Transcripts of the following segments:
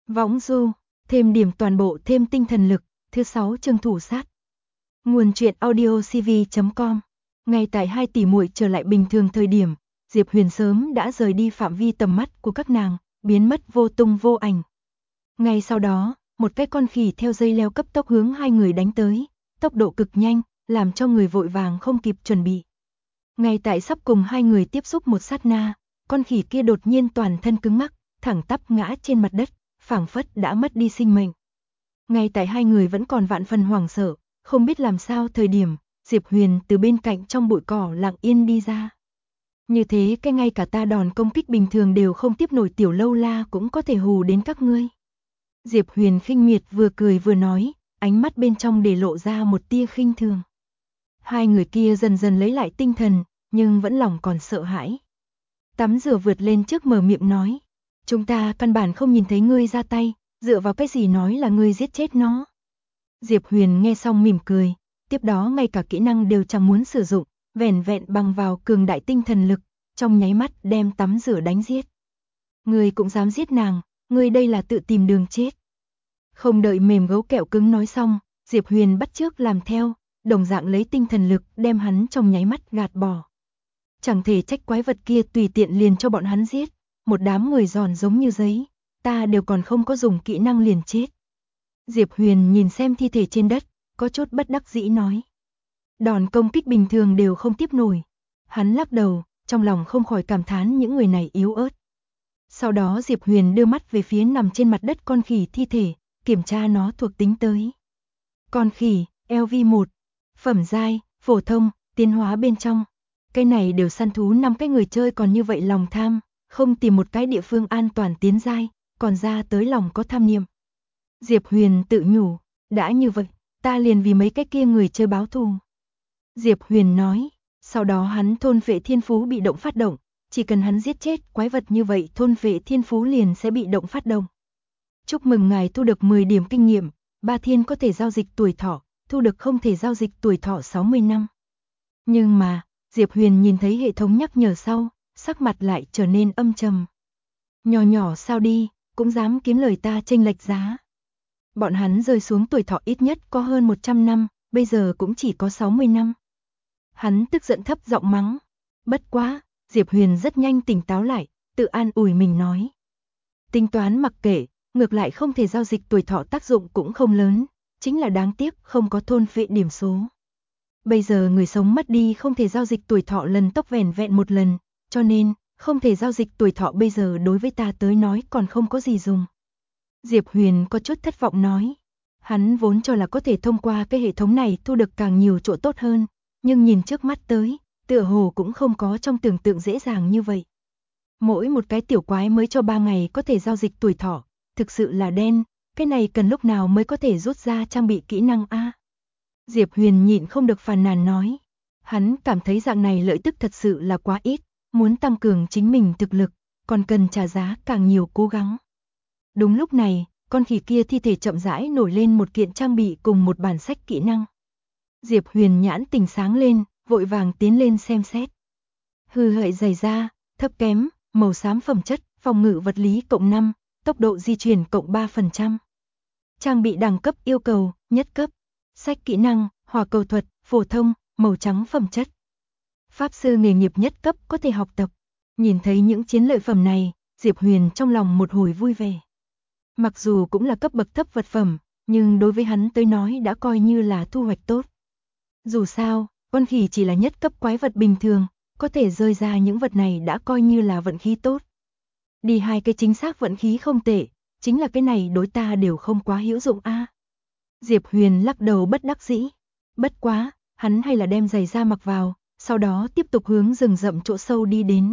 Võng du, thêm điểm toàn bộ thêm tinh thần lực, thứ 6 chương thủ sát. Nguồn truyện audiocv.com. Ngay tại hai tỷ muội trở lại bình thường thời điểm, Diệp Huyền sớm đã rời đi phạm vi tầm mắt của các nàng, biến mất vô tung vô ảnh. Ngay sau đó, một cái con khỉ theo dây leo cấp tốc hướng hai người đánh tới, tốc độ cực nhanh, làm cho người vội vàng không kịp chuẩn bị. Ngay tại sắp cùng hai người tiếp xúc một sát na, con khỉ kia đột nhiên toàn thân cứng ngắc, thẳng tắp ngã trên mặt đất, phảng phất đã mất đi sinh mệnh. Ngay tại hai người vẫn còn vạn phần hoảng sợ, không biết làm sao thời điểm, Diệp Huyền từ bên cạnh trong bụi cỏ lặng yên đi ra. Như thế cái ngay cả ta đòn công kích bình thường đều không tiếp nổi tiểu lâu la cũng có thể hù đến các ngươi. Diệp Huyền khinh miệt vừa cười vừa nói, ánh mắt bên trong để lộ ra một tia khinh thường. Hai người kia dần dần lấy lại tinh thần, nhưng vẫn lòng còn sợ hãi. Tắm rửa vượt lên trước mở miệng nói, chúng ta căn bản không nhìn thấy ngươi ra tay, dựa vào cái gì nói là ngươi giết chết nó. Diệp Huyền nghe xong mỉm cười, tiếp đó ngay cả kỹ năng đều chẳng muốn sử dụng, vẻn vẹn bằng vào cường đại tinh thần lực, trong nháy mắt đem tắm rửa đánh giết. Ngươi cũng dám giết nàng, ngươi đây là tự tìm đường chết. Không đợi mềm gấu kẹo cứng nói xong, Diệp Huyền bắt chước làm theo, đồng dạng lấy tinh thần lực đem hắn trong nháy mắt gạt bỏ. Chẳng thể trách quái vật kia tùy tiện liền cho bọn hắn giết, một đám người giòn giống như giấy, ta đều còn không có dùng kỹ năng liền chết. Diệp Huyền nhìn xem thi thể trên đất, có chút bất đắc dĩ nói. Đòn công kích bình thường đều không tiếp nổi. Hắn lắc đầu, trong lòng không khỏi cảm thán những người này yếu ớt. Sau đó Diệp Huyền đưa mắt về phía nằm trên mặt đất con khỉ thi thể, kiểm tra nó thuộc tính tới. Con khỉ, LV1, phẩm giai, phổ thông, tiến hóa bên trong. Cái này đều săn thú 5 cái người chơi còn như vậy lòng tham, không tìm một cái địa phương an toàn tiến giai, còn ra tới lòng có tham niệm. Diệp Huyền tự nhủ, đã như vậy, ta liền vì mấy cái kia người chơi báo thù. Diệp Huyền nói, sau đó hắn thôn vệ thiên phú bị động phát động, chỉ cần hắn giết chết quái vật như vậy thôn vệ thiên phú liền sẽ bị động phát động. Chúc mừng ngài thu được 10 điểm kinh nghiệm, 3 thiên có thể giao dịch tuổi thọ, thu được không thể giao dịch tuổi thọ 60 năm. Nhưng mà, Diệp Huyền nhìn thấy hệ thống nhắc nhở sau, sắc mặt lại trở nên âm trầm. Nhỏ nhỏ sao đi, cũng dám kiếm lời ta chênh lệch giá. Bọn hắn rơi xuống tuổi thọ ít nhất có hơn 100 năm, bây giờ cũng chỉ có 60 năm. Hắn tức giận thấp giọng mắng. Bất quá, Diệp Huyền rất nhanh tỉnh táo lại, tự an ủi mình nói. Tính toán mặc kệ, ngược lại không thể giao dịch tuổi thọ tác dụng cũng không lớn, chính là đáng tiếc không có thôn phệ điểm số. Bây giờ người sống mất đi không thể giao dịch tuổi thọ lần tốc vẻn vẹn một lần, cho nên, không thể giao dịch tuổi thọ bây giờ đối với ta tới nói còn không có gì dùng. Diệp Huyền có chút thất vọng nói. Hắn vốn cho là có thể thông qua cái hệ thống này thu được càng nhiều chỗ tốt hơn, nhưng nhìn trước mắt tới, tựa hồ cũng không có trong tưởng tượng dễ dàng như vậy. Mỗi một cái tiểu quái mới cho 3 ngày có thể giao dịch tuổi thọ, thực sự là đen, cái này cần lúc nào mới có thể rút ra trang bị kỹ năng a? Diệp Huyền nhịn không được phàn nàn nói. Hắn cảm thấy dạng này lợi tức thật sự là quá ít, muốn tăng cường chính mình thực lực, còn cần trả giá càng nhiều cố gắng. Đúng lúc này, con khỉ kia thi thể chậm rãi nổi lên một kiện trang bị cùng một bản sách kỹ năng. Diệp Huyền nhãn tỉnh sáng lên, vội vàng tiến lên xem xét. Hư hại dày da, thấp kém, màu xám phẩm chất, phòng ngự vật lý cộng 5, tốc độ di chuyển cộng 3%. Trang bị đẳng cấp yêu cầu, nhất cấp. Sách kỹ năng, hỏa cầu thuật, phổ thông, màu trắng phẩm chất. Pháp sư nghề nghiệp nhất cấp có thể học tập. Nhìn thấy những chiến lợi phẩm này, Diệp Huyền trong lòng một hồi vui vẻ. Mặc dù cũng là cấp bậc thấp vật phẩm, nhưng đối với hắn tới nói đã coi như là thu hoạch tốt. Dù sao, con khỉ chỉ là nhất cấp quái vật bình thường, có thể rơi ra những vật này đã coi như là vận khí tốt. Đi hai cái chính xác vận khí không tệ, chính là cái này đối ta đều không quá hữu dụng a. Diệp Huyền lắc đầu bất đắc dĩ. Bất quá, hắn hay là đem giày da mặc vào, sau đó tiếp tục hướng rừng rậm chỗ sâu đi đến.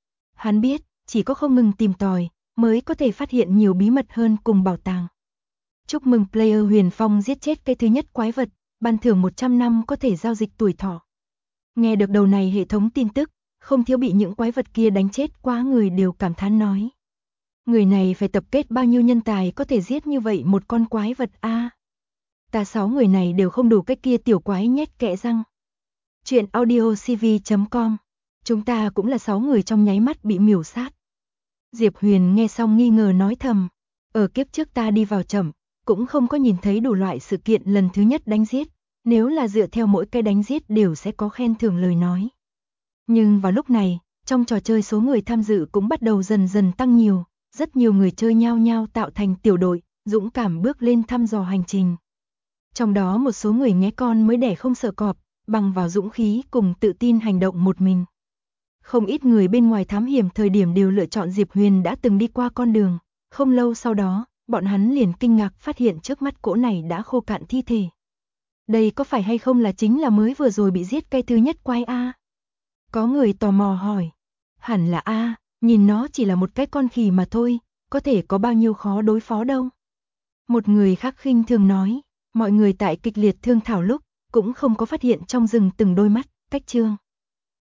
Hắn biết, chỉ có không ngừng tìm tòi, mới có thể phát hiện nhiều bí mật hơn cùng bảo tàng. Chúc mừng player Huyền Phong giết chết cái thứ nhất quái vật, ban thưởng 100 năm có thể giao dịch tuổi thọ. Nghe được đầu này hệ thống tin tức, không thiếu bị những quái vật kia đánh chết quá người đều cảm thán nói. Người này phải tập kết bao nhiêu nhân tài có thể giết như vậy một con quái vật a? Ta 6 người này đều không đủ cái kia tiểu quái nhét kẽ răng. Chuyện audiocv.com. Chúng ta cũng là 6 người trong nháy mắt bị miểu sát. Diệp Huyền nghe xong nghi ngờ nói thầm. Ở kiếp trước ta đi vào chậm, cũng không có nhìn thấy đủ loại sự kiện lần thứ nhất đánh giết, nếu là dựa theo mỗi cái đánh giết đều sẽ có khen thưởng lời nói. Nhưng vào lúc này, trong trò chơi số người tham dự cũng bắt đầu dần dần tăng nhiều, rất nhiều người chơi nhao nhao tạo thành tiểu đội, dũng cảm bước lên thăm dò hành trình. Trong đó một số người nhé con mới đẻ không sợ cọp, bằng vào dũng khí cùng tự tin hành động một mình. Không ít người bên ngoài thám hiểm thời điểm đều lựa chọn Diệp Huyền đã từng đi qua con đường, không lâu sau đó, bọn hắn liền kinh ngạc phát hiện trước mắt cỗ này đã khô cạn thi thể. Đây có phải hay không là chính là mới vừa rồi bị giết cái thứ nhất quái A? Có người tò mò hỏi. Hẳn là A, nhìn nó chỉ là một cái con khỉ mà thôi, có thể có bao nhiêu khó đối phó đâu. Một người khác khinh thường nói, mọi người tại kịch liệt thương thảo lúc, cũng không có phát hiện trong rừng từng đôi mắt, cách chương.